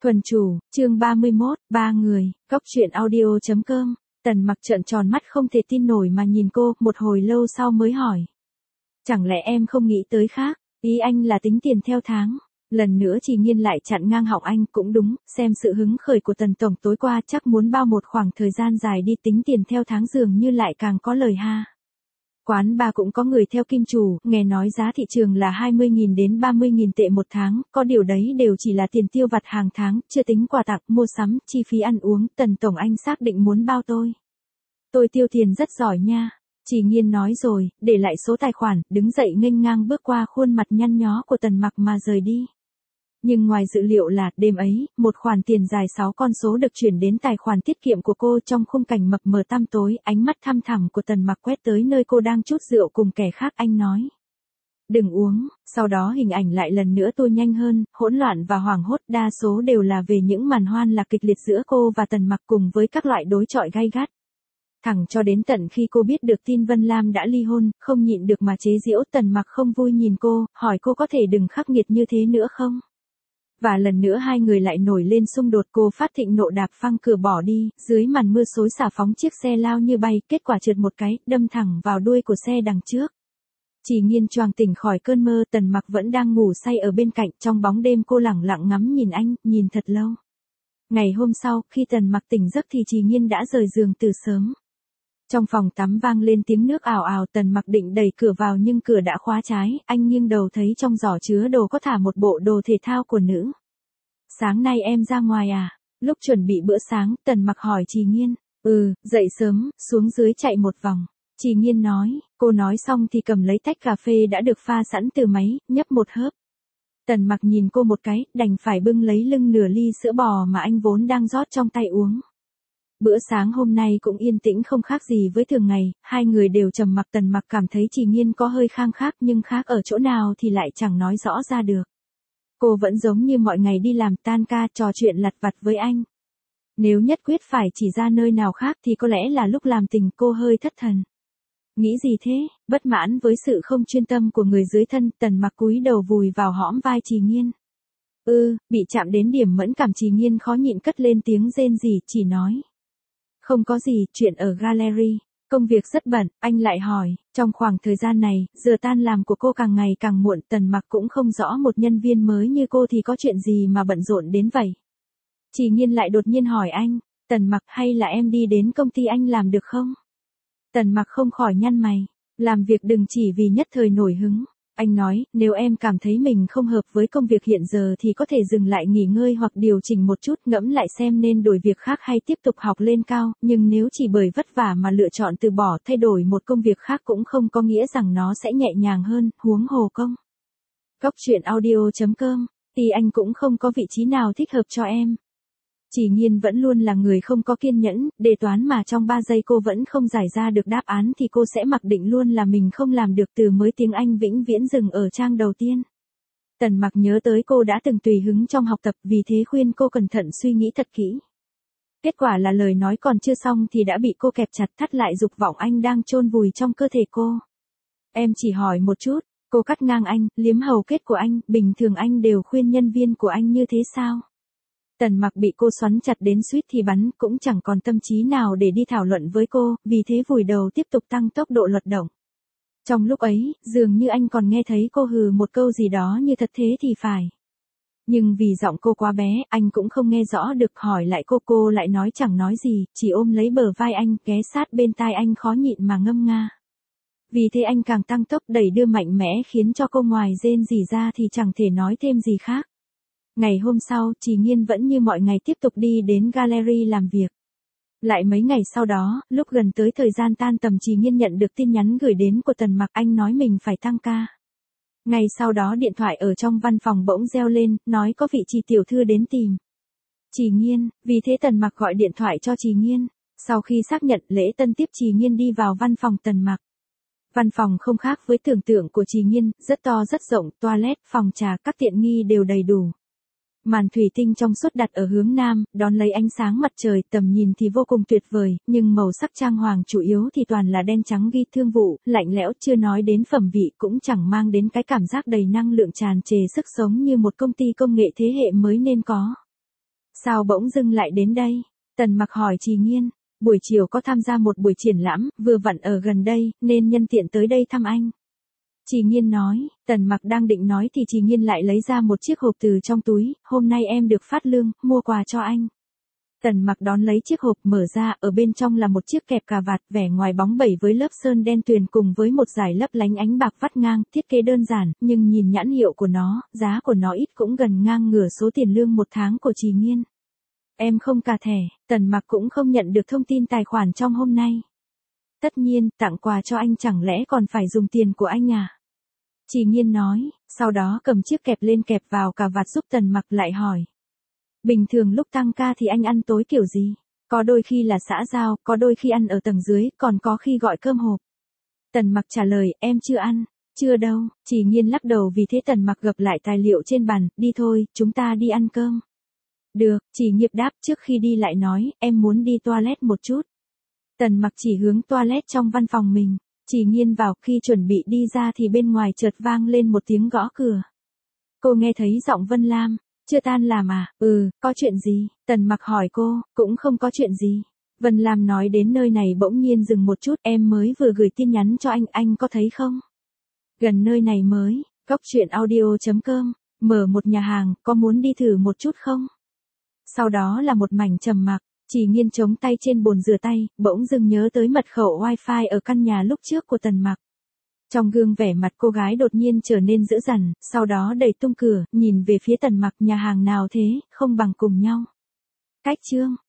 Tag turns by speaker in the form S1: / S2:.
S1: Thuần chủ, chương 31, ba người, góc truyện audio.com. Tần Mặc trợn tròn mắt không thể tin nổi mà nhìn cô, một hồi lâu sau mới hỏi. Chẳng lẽ em không nghĩ tới khác, ý anh là tính tiền theo tháng. Lần nữa Trì Nghiên lại chặn ngang họng anh, cũng đúng, xem sự hứng khởi của Tần Tổng tối qua chắc muốn bao một khoảng thời gian dài đi, tính tiền theo tháng dường như lại càng có lời ha. Quán bar cũng có người theo kim chủ, nghe nói giá thị trường là 20.000 đến 30.000 tệ một tháng, có điều đấy đều chỉ là tiền tiêu vặt hàng tháng, chưa tính quà tặng, mua sắm, chi phí ăn uống. Tần Tổng anh xác định muốn bao tôi. Tôi tiêu tiền rất giỏi nha. Trì Nghiên nói rồi, để lại số tài khoản, đứng dậy nghênh ngang bước qua khuôn mặt nhăn nhó của Tần Mặc mà rời đi. Nhưng ngoài dự liệu là, đêm ấy, một khoản tiền dài 6 con số được chuyển đến tài khoản tiết kiệm của cô. Trong khung cảnh mập mờ tăm tối, ánh mắt thăm thẳm của Tần Mặc quét tới nơi cô đang trút rượu cùng kẻ khác. Anh nói, đừng uống. Sau đó hình ảnh lại lần nữa tua nhanh hơn, hỗn loạn và hoảng hốt, đa số đều là về những màn hoan lạc kịch liệt giữa cô và Tần Mặc cùng với các loại đối chọi gay gắt. Thẳng cho đến tận khi cô biết được tin Vân Lam đã ly hôn, không nhịn được mà chế giễu. Tần Mặc không vui nhìn cô, hỏi cô có thể đừng khắc nghiệt như thế nữa không? Và lần nữa hai người lại nổi lên xung đột. Cô phát thịnh nộ đạp phăng cửa bỏ đi, dưới màn mưa xối xả phóng chiếc xe lao như bay, kết quả trượt một cái, đâm thẳng vào đuôi của xe đằng trước. Trì Nghiên choàng tỉnh khỏi cơn mơ. Tần Mặc vẫn đang ngủ say ở bên cạnh, trong bóng đêm cô lẳng lặng ngắm nhìn anh, nhìn thật lâu. Ngày hôm sau, khi Tần Mặc tỉnh giấc thì Trì Nghiên đã rời giường từ sớm. Trong phòng tắm vang lên tiếng nước ào ào. Tần Mặc định đẩy cửa vào nhưng cửa đã khóa trái, anh nghiêng đầu thấy trong giỏ chứa đồ có thả một bộ đồ thể thao của nữ. Sáng nay em ra ngoài à? Lúc chuẩn bị bữa sáng, Tần Mặc hỏi Trì Nghiên. Dậy sớm, xuống dưới chạy một vòng. Trì Nghiên nói, cô nói xong thì cầm lấy tách cà phê đã được pha sẵn từ máy, nhấp một hớp. Tần Mặc nhìn cô một cái, đành phải bưng lấy lưng nửa ly sữa bò mà anh vốn đang rót trong tay uống. Bữa sáng hôm nay cũng yên tĩnh không khác gì với thường ngày, hai người đều trầm mặc. Tần Mặc cảm thấy Trì Nghiên có hơi khang khác, nhưng khác ở chỗ nào thì lại chẳng nói rõ ra được. Cô vẫn giống như mọi ngày đi làm, tan ca, trò chuyện lặt vặt với anh. Nếu nhất quyết phải chỉ ra nơi nào khác thì có lẽ là lúc làm tình. Cô hơi thất thần. Nghĩ gì thế? Bất mãn với sự không chuyên tâm của người dưới thân, Tần Mặc cúi đầu vùi vào hõm vai Trì Nghiên. Bị chạm đến điểm mẫn cảm. Trì Nghiên khó nhịn cất lên tiếng rên rỉ, chỉ nói. Không có gì, chuyện ở gallery. Công việc rất bận. Anh lại hỏi, trong khoảng thời gian này, giờ tan làm của cô càng ngày càng muộn. Tần Mặc cũng không rõ một nhân viên mới như cô thì có chuyện gì mà bận rộn đến vậy. Trì Nghiên lại đột nhiên hỏi anh, Tần Mặc, hay là em đi đến công ty anh làm được không? Tần Mặc không khỏi nhăn mày, làm việc đừng chỉ vì nhất thời nổi hứng. Anh nói, nếu em cảm thấy mình không hợp với công việc hiện giờ thì có thể dừng lại nghỉ ngơi hoặc điều chỉnh một chút, ngẫm lại xem nên đổi việc khác hay tiếp tục học lên cao. Nhưng nếu chỉ bởi vất vả mà lựa chọn từ bỏ, thay đổi một công việc khác cũng không có nghĩa rằng nó sẽ nhẹ nhàng hơn, huống hồ công. Góc truyện audio.com, thì anh cũng không có vị trí nào thích hợp cho em. Trì Nghiên vẫn luôn là người không có kiên nhẫn, đề toán mà trong 3 giây cô vẫn không giải ra được đáp án thì cô sẽ mặc định luôn là mình không làm được. Từ mới tiếng Anh vĩnh viễn dừng ở trang đầu tiên. Tần Mặc nhớ tới cô đã từng tùy hứng trong học tập, vì thế khuyên cô cẩn thận suy nghĩ thật kỹ. Kết quả là lời nói còn chưa xong thì đã bị cô kẹp chặt, thắt lại dục vọng anh đang chôn vùi trong cơ thể cô. Em chỉ hỏi một chút. Cô cắt ngang anh, liếm hầu kết của anh. Bình thường anh đều khuyên nhân viên của anh như thế sao? Tần Mặc bị cô xoắn chặt đến suýt thì bắn, cũng chẳng còn tâm trí nào để đi thảo luận với cô, vì thế vùi đầu tiếp tục tăng tốc độ luật động. Trong lúc ấy, dường như anh còn nghe thấy cô hừ một câu gì đó như thật thế thì phải. Nhưng vì giọng cô quá bé, anh cũng không nghe rõ được. Hỏi lại cô lại nói chẳng nói gì, chỉ ôm lấy bờ vai anh, ghé sát bên tai anh khó nhịn mà ngâm nga. Vì thế anh càng tăng tốc đẩy đưa mạnh mẽ, khiến cho cô ngoài rên rỉ ra thì chẳng thể nói thêm gì khác. Ngày hôm sau, Trì Nghiên vẫn như mọi ngày tiếp tục đi đến gallery làm việc. Lại mấy ngày sau đó, lúc gần tới thời gian tan tầm, Trì Nghiên nhận được tin nhắn gửi đến của Tần Mặc, anh nói mình phải tăng ca. Ngày sau đó điện thoại ở trong văn phòng bỗng reo lên, nói có vị Trì tiểu thư đến tìm Trì Nghiên, vì thế Tần Mặc gọi điện thoại cho Trì Nghiên. Sau khi xác nhận lễ tân tiếp, Trì Nghiên đi vào văn phòng Tần Mặc. Văn phòng không khác với tưởng tượng của Trì Nghiên, rất to rất rộng, toilet, phòng trà, các tiện nghi đều đầy đủ. Màn thủy tinh trong suốt đặt ở hướng nam, đón lấy ánh sáng mặt trời, tầm nhìn thì vô cùng tuyệt vời, nhưng màu sắc trang hoàng chủ yếu thì toàn là đen trắng ghi thương vụ, lạnh lẽo, chưa nói đến phẩm vị, cũng chẳng mang đến cái cảm giác đầy năng lượng tràn trề sức sống như một công ty công nghệ thế hệ mới nên có. Sao bỗng dưng lại đến đây? Tần Mặc hỏi Trì Nghiên, buổi chiều có tham gia một buổi triển lãm, vừa vặn ở gần đây, nên nhân tiện tới đây thăm anh. Trì Nghiên nói, Tần Mặc đang định nói thì Trì Nghiên lại lấy ra một chiếc hộp từ trong túi, hôm nay em được phát lương, mua quà cho anh. Tần Mặc đón lấy chiếc hộp mở ra, ở bên trong là một chiếc kẹp cà vạt, vẻ ngoài bóng bẩy với lớp sơn đen tuyền cùng với một dải lấp lánh ánh bạc vắt ngang, thiết kế đơn giản, nhưng nhìn nhãn hiệu của nó, giá của nó ít cũng gần ngang ngửa số tiền lương một tháng của Trì Nghiên. Em không cà thẻ, Tần Mặc cũng không nhận được thông tin tài khoản trong hôm nay. Tất nhiên, tặng quà cho anh chẳng lẽ còn phải dùng tiền của anh à? Trì Nghiên nói, sau đó cầm chiếc kẹp lên kẹp vào cà vạt giúp Tần Mặc lại hỏi. Bình thường lúc tăng ca thì anh ăn tối kiểu gì? Có đôi khi là xã giao, có đôi khi ăn ở tầng dưới, còn có khi gọi cơm hộp. Tần Mặc trả lời, em chưa ăn. Chưa đâu, Trì Nghiên lắc đầu vì thế Tần Mặc gập lại tài liệu trên bàn, đi thôi, chúng ta đi ăn cơm. Được, Trì Nghiệp đáp trước khi đi lại nói, em muốn đi toilet một chút. Tần Mặc chỉ hướng toilet trong văn phòng mình. Trì Nghiên vào, khi chuẩn bị đi ra thì bên ngoài chợt vang lên một tiếng gõ cửa. Cô nghe thấy giọng Vân Lam, chưa tan làm à? Có chuyện gì? Tần Mặc hỏi cô, cũng không có chuyện gì. Vân Lam nói đến nơi này bỗng nhiên dừng một chút, em mới vừa gửi tin nhắn cho anh có thấy không? Gần nơi này mới, coctruyện.audio.com, mở một nhà hàng, có muốn đi thử một chút không? Sau đó là một mảnh trầm mặc. Trì Nghiên chống tay trên bồn rửa tay, bỗng dưng nhớ tới mật khẩu wifi ở căn nhà lúc trước của Tần Mặc. Trong gương vẻ mặt cô gái đột nhiên trở nên dữ dằn, sau đó đẩy tung cửa, nhìn về phía Tần Mặc, nhà hàng nào thế, không bằng cùng nhau. Cách chương.